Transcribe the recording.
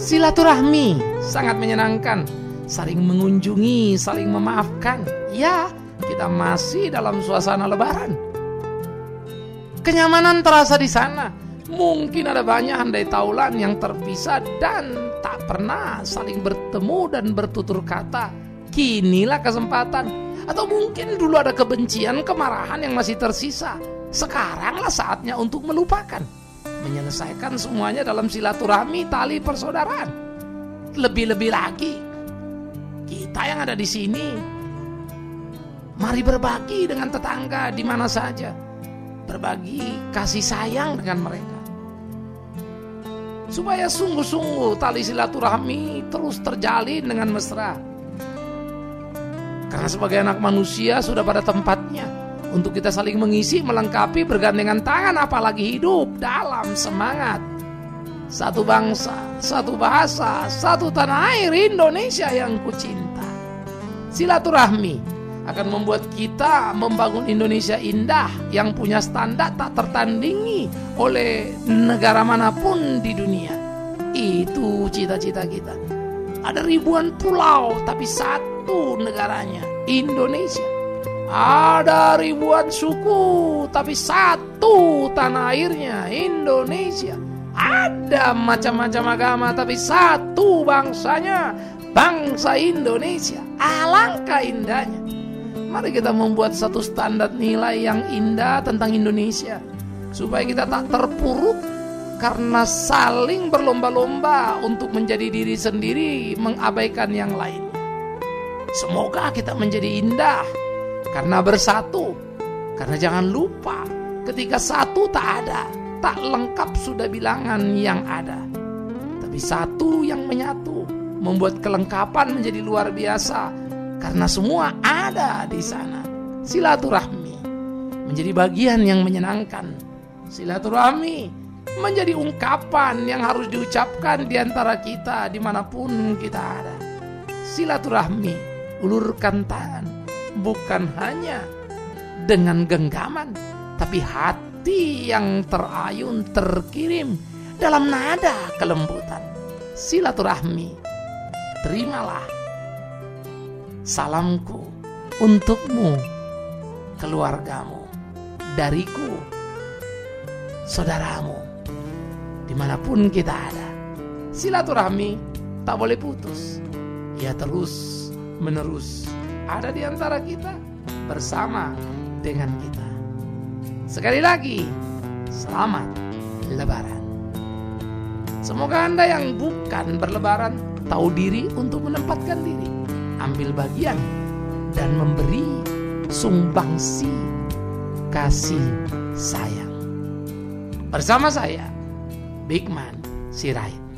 Silaturahmi sangat menyenangkan, saling mengunjungi, saling memaafkan. Ya, kita masih dalam suasana lebaran. Kenyamanan terasa di sana. Mungkin ada banyak handai taulan yang terpisah dan tak pernah saling bertemu dan bertutur kata. Kinilah kesempatan. Atau mungkin dulu ada kebencian, kemarahan yang masih tersisa. Sekaranglah saatnya untuk melupakan, menyelesaikan semuanya dalam silaturahmi tali persaudaraan. Lebih-lebih lagi, kita yang ada di sini, mari berbagi dengan tetangga di mana saja. Berbagi kasih sayang dengan mereka, supaya sungguh-sungguh tali silaturahmi terus terjalin dengan mesra. Karena sebagai anak manusia sudah pada tempatnya untuk kita saling mengisi, melengkapi, bergandengan tangan, apalagi hidup dalam semangat satu bangsa, satu bahasa, satu tanah air Indonesia yang kucinta. Silaturahmi akan membuat kita membangun Indonesia indah yang punya standar tak tertandingi oleh negara manapun di dunia. Itu cita-cita kita. Ada ribuan pulau tapi satu negaranya, Indonesia. Ada ribuan suku tapi satu tanah airnya, Indonesia. Ada macam-macam agama tapi satu bangsanya, bangsa Indonesia. Alangkah indahnya. Mari kita membuat satu standar nilai yang indah tentang Indonesia, supaya kita tak terpuruk karena saling berlomba-lomba untuk menjadi diri sendiri, mengabaikan yang lain. Semoga kita menjadi indah karena bersatu. Karena jangan lupa, ketika satu tak ada, tak lengkap sudah bilangan yang ada. Tapi satu yang menyatu, membuat kelengkapan menjadi luar biasa. Karena semua ada di sana. Silaturahmi menjadi bagian yang menyenangkan. Silaturahmi menjadi ungkapan yang harus diucapkan di antara kita dimanapun kita ada. Silaturahmi, ulurkan tangan, bukan hanya dengan genggaman, tapi hati yang terayun, terkirim dalam nada kelembutan. Silaturahmi, terimalah salamku untukmu, keluargamu, dariku, saudaramu, dimanapun kita ada. Silaturahmi tak boleh putus. Ya terus menerus ada di antara kita, bersama dengan kita. Sekali lagi, selamat Lebaran. Semoga Anda yang bukan berlebaran tahu diri untuk menempatkan diri, ambil bagian dan memberi sumbangsi kasih sayang. Bersama saya, Bigman Sirait.